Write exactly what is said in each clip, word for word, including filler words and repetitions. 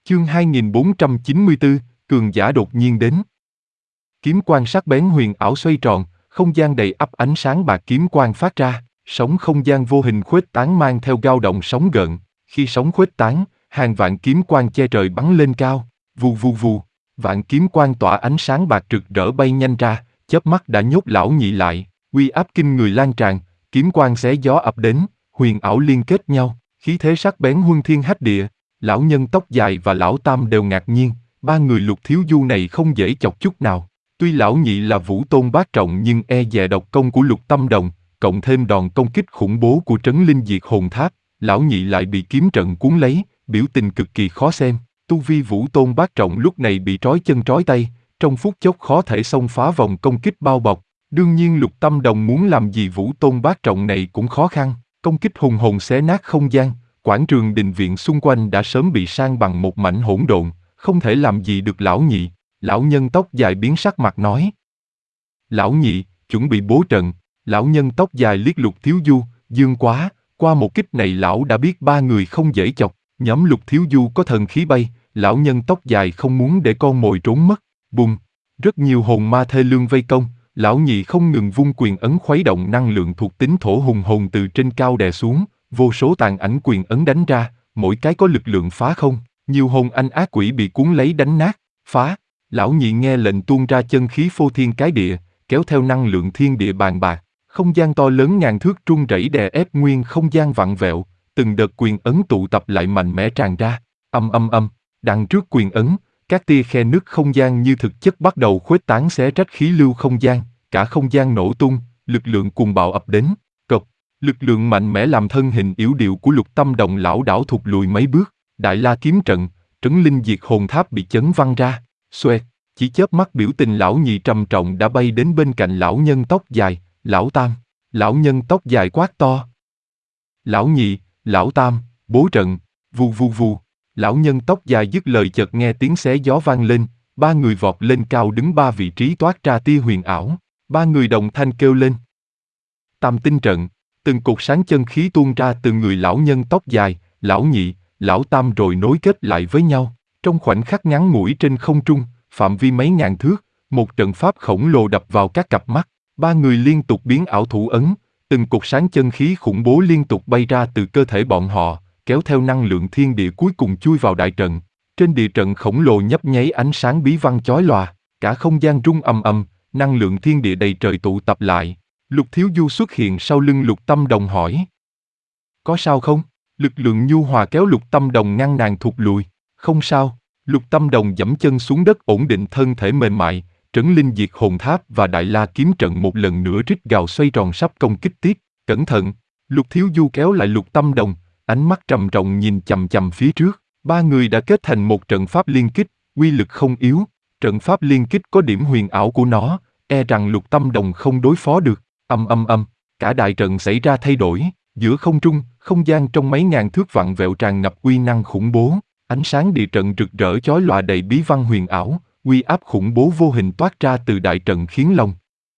Chương hai nghìn bốn trăm chín mươi tư, cường giả đột nhiên đến. Kiếm quang sắc bén huyền ảo xoay tròn, không gian đầy ắp ánh sáng bạc kiếm quang phát ra, sóng không gian vô hình khuếch tán mang theo dao động sóng gợn, khi sóng khuếch tán, hàng vạn kiếm quang che trời bắn lên cao, vù vù vù, vạn kiếm quang tỏa ánh sáng bạc rực rỡ bay nhanh ra, chớp mắt đã nhốt lão nhị lại, uy áp kinh người lan tràn, kiếm quang xé gió ập đến, huyền ảo liên kết nhau, khí thế sắc bén huân thiên hách địa. Lão nhân tóc dài và lão tam đều ngạc nhiên, ba người Lục Thiếu Du này không dễ chọc chút nào. Tuy lão nhị là vũ tôn bát trọng nhưng e dè độc công của Lục Tâm Đồng, cộng thêm đòn công kích khủng bố của Trấn Linh Diệt Hồn Tháp, lão nhị lại bị kiếm trận cuốn lấy, biểu tình cực kỳ khó xem. Tu vi vũ tôn bát trọng lúc này bị trói chân trói tay, trong phút chốc khó thể xông phá vòng công kích bao bọc. Đương nhiên Lục Tâm Đồng muốn làm gì vũ tôn bát trọng này cũng khó khăn, công kích hùng hồn xé nát không gian. Quảng trường đình viện xung quanh đã sớm bị san bằng một mảnh hỗn độn, không thể làm gì được lão nhị. Lão nhân tóc dài biến sắc mặt nói: Lão nhị, chuẩn bị bố trận. Lão nhân tóc dài liếc Lục Thiếu Du, dương quá, qua một kích này lão đã biết ba người không dễ chọc. Nhóm Lục Thiếu Du có thần khí bay, lão nhân tóc dài không muốn để con mồi trốn mất. Bùng, rất nhiều hồn ma thê lương vây công, lão nhị không ngừng vung quyền ấn khuấy động năng lượng thuộc tính thổ hùng hồn từ trên cao đè xuống. Vô số tàn ảnh quyền ấn đánh ra, mỗi cái có lực lượng phá không, nhiều hồn anh ác quỷ bị cuốn lấy đánh nát, phá. Lão nhị nghe lệnh tuôn ra chân khí phô thiên cái địa, kéo theo năng lượng thiên địa bàn bạc, không gian to lớn ngàn thước rung rẩy đè ép nguyên không gian vặn vẹo, từng đợt quyền ấn tụ tập lại mạnh mẽ tràn ra, âm âm âm, đằng trước quyền ấn, các tia khe nứt không gian như thực chất bắt đầu khuếch tán xé rách khí lưu không gian, cả không gian nổ tung, lực lượng cuồng bạo ập đến. Lực lượng mạnh mẽ làm thân hình yếu điệu của Lục Tâm Đồng lảo đảo thụt lùi mấy bước, Đại La kiếm trận, Trấn Linh Diệt Hồn Tháp bị chấn văng ra, xoẹt, chỉ chớp mắt biểu tình lão nhị trầm trọng đã bay đến bên cạnh lão nhân tóc dài, lão tam. Lão nhân tóc dài quát to: Lão nhị, lão tam, bố trận, vù vù vù. Lão nhân tóc dài dứt lời chợt nghe tiếng xé gió vang lên, ba người vọt lên cao đứng ba vị trí toát ra tia huyền ảo, ba người đồng thanh kêu lên: Tam tinh trận. Từng cột sáng chân khí tuôn ra từ người lão nhân tóc dài, lão nhị, lão tam rồi nối kết lại với nhau. Trong khoảnh khắc ngắn ngủi trên không trung, phạm vi mấy ngàn thước, một trận pháp khổng lồ đập vào các cặp mắt. Ba người liên tục biến ảo thủ ấn, từng cột sáng chân khí khủng bố liên tục bay ra từ cơ thể bọn họ, kéo theo năng lượng thiên địa cuối cùng chui vào đại trận. Trên địa trận khổng lồ nhấp nháy ánh sáng bí văn chói lòa, cả không gian rung ầm ầm, năng lượng thiên địa đầy trời tụ tập lại. Lục Thiếu Du xuất hiện sau lưng Lục Tâm Đồng hỏi: Có sao không? Lực lượng nhu hòa kéo Lục Tâm Đồng ngăn nàng thụt lùi. Không sao. Lục Tâm Đồng giẫm chân xuống đất ổn định thân thể mềm mại. Trấn Linh Diệt Hồn Tháp và Đại La kiếm trận một lần nữa rít gào xoay tròn sắp công kích tiếp. Cẩn thận! Lục Thiếu Du kéo lại Lục Tâm Đồng, ánh mắt trầm trọng nhìn chằm chằm phía trước. Ba người đã kết thành một trận pháp liên kích, uy lực không yếu. Trận pháp liên kích có điểm huyền ảo của nó, e rằng Lục Tâm Đồng không đối phó được. Âm âm âm, cả đại trận xảy ra thay đổi, giữa không trung, không gian trong mấy ngàn thước vặn vẹo tràn ngập uy năng khủng bố, ánh sáng địa trận rực rỡ chói lòa đầy bí văn huyền ảo, uy áp khủng bố vô hình toát ra từ đại trận khiến lòng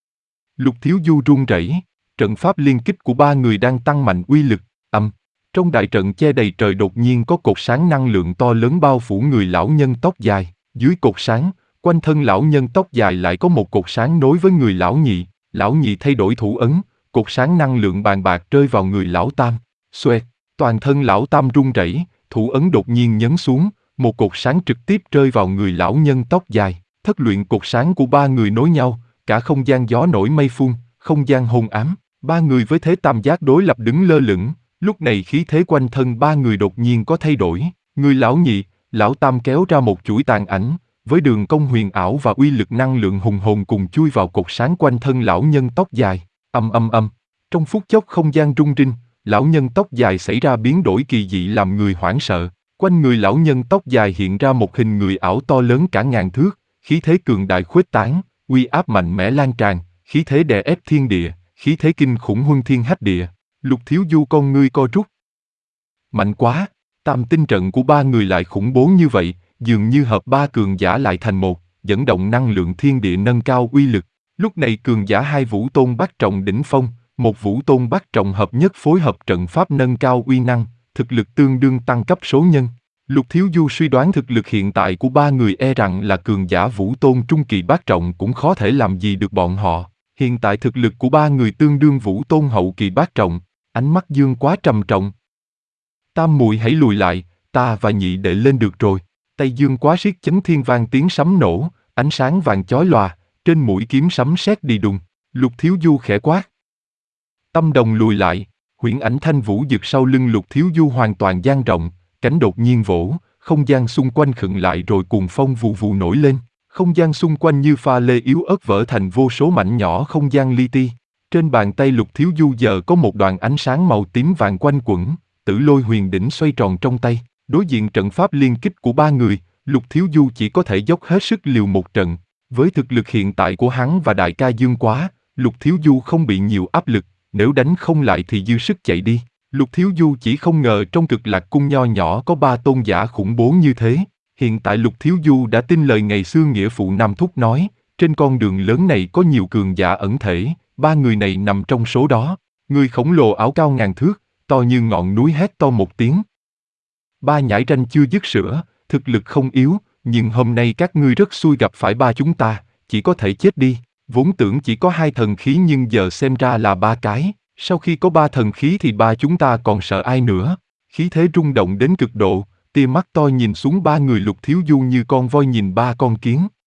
Lục Thiếu Du run rẩy. Trận pháp liên kích của ba người đang tăng mạnh uy lực. Âm, trong đại trận che đầy trời đột nhiên có cột sáng năng lượng to lớn bao phủ người lão nhân tóc dài, dưới cột sáng, quanh thân lão nhân tóc dài lại có một cột sáng nối với người lão nhị. Lão nhị thay đổi thủ ấn, cột sáng năng lượng bàn bạc rơi vào người lão tam. Xoẹt, toàn thân lão tam run rẩy, thủ ấn đột nhiên nhấn xuống, một cột sáng trực tiếp rơi vào người lão nhân tóc dài. Thất luyện cột sáng của ba người nối nhau, cả không gian gió nổi mây phun, không gian hôn ám. Ba người với thế tam giác đối lập đứng lơ lửng, lúc này khí thế quanh thân ba người đột nhiên có thay đổi. Người lão nhị, lão tam kéo ra một chuỗi tàn ảnh, với đường cong huyền ảo và uy lực năng lượng hùng hồn cùng chui vào cột sáng quanh thân lão nhân tóc dài. Âm âm âm, trong phút chốc không gian rung rinh, lão nhân tóc dài xảy ra biến đổi kỳ dị làm người hoảng sợ. Quanh người lão nhân tóc dài hiện ra một hình người ảo to lớn cả ngàn thước, khí thế cường đại khuếch tán, uy áp mạnh mẽ lan tràn, khí thế đè ép thiên địa, khí thế kinh khủng huân thiên hách địa. Lục Thiếu Du con ngươi co rút. Mạnh quá, tam tinh trận của ba người lại khủng bố như vậy. Dường như hợp ba cường giả lại thành một, dẫn động năng lượng thiên địa nâng cao uy lực. Lúc này cường giả hai vũ tôn bát trọng đỉnh phong, một vũ tôn bát trọng hợp nhất phối hợp trận pháp nâng cao uy năng, thực lực tương đương tăng cấp số nhân. Lục Thiếu Du suy đoán thực lực hiện tại của ba người e rằng là cường giả vũ tôn trung kỳ bát trọng cũng khó thể làm gì được bọn họ. Hiện tại thực lực của ba người tương đương vũ tôn hậu kỳ bát trọng, ánh mắt Dương quá trầm trọng. Tam muội hãy lùi lại, ta và nhị đệ lên được rồi. Tay Dương quá siết chấn thiên vang tiếng sấm nổ, ánh sáng vàng chói lòa, trên mũi kiếm sấm sét đi đùng. Lục Thiếu Du khẽ quát. Tâm đồng lùi lại, huyễn ảnh thanh vũ dực sau lưng Lục Thiếu Du hoàn toàn dang rộng, cánh đột nhiên vỗ, không gian xung quanh khựng lại rồi cuồng phong vù vù nổi lên. Không gian xung quanh như pha lê yếu ớt vỡ thành vô số mảnh nhỏ không gian li ti. Trên bàn tay Lục Thiếu Du giờ có một đoàn ánh sáng màu tím vàng quanh quẩn, tử lôi huyền đỉnh xoay tròn trong tay. Đối diện trận pháp liên kích của ba người, Lục Thiếu Du chỉ có thể dốc hết sức liều một trận. Với thực lực hiện tại của hắn và đại ca Dương Quá, Lục Thiếu Du không bị nhiều áp lực, nếu đánh không lại thì dư sức chạy đi. Lục Thiếu Du chỉ không ngờ trong Cực Lạc cung nho nhỏ có ba tôn giả khủng bố như thế. Hiện tại Lục Thiếu Du đã tin lời ngày xưa nghĩa phụ Nam Thúc nói, trên con đường lớn này có nhiều cường giả ẩn thể, ba người này nằm trong số đó. Người khổng lồ áo cao ngàn thước, to như ngọn núi hét to một tiếng. Ba nhãi ranh chưa dứt sữa, thực lực không yếu, nhưng hôm nay các ngươi rất xui gặp phải ba chúng ta, chỉ có thể chết đi. Vốn tưởng chỉ có hai thần khí nhưng giờ xem ra là ba cái. Sau khi có ba thần khí thì ba chúng ta còn sợ ai nữa. Khí thế rung động đến cực độ, tia mắt to nhìn xuống ba người Lục Thiếu Du như con voi nhìn ba con kiến.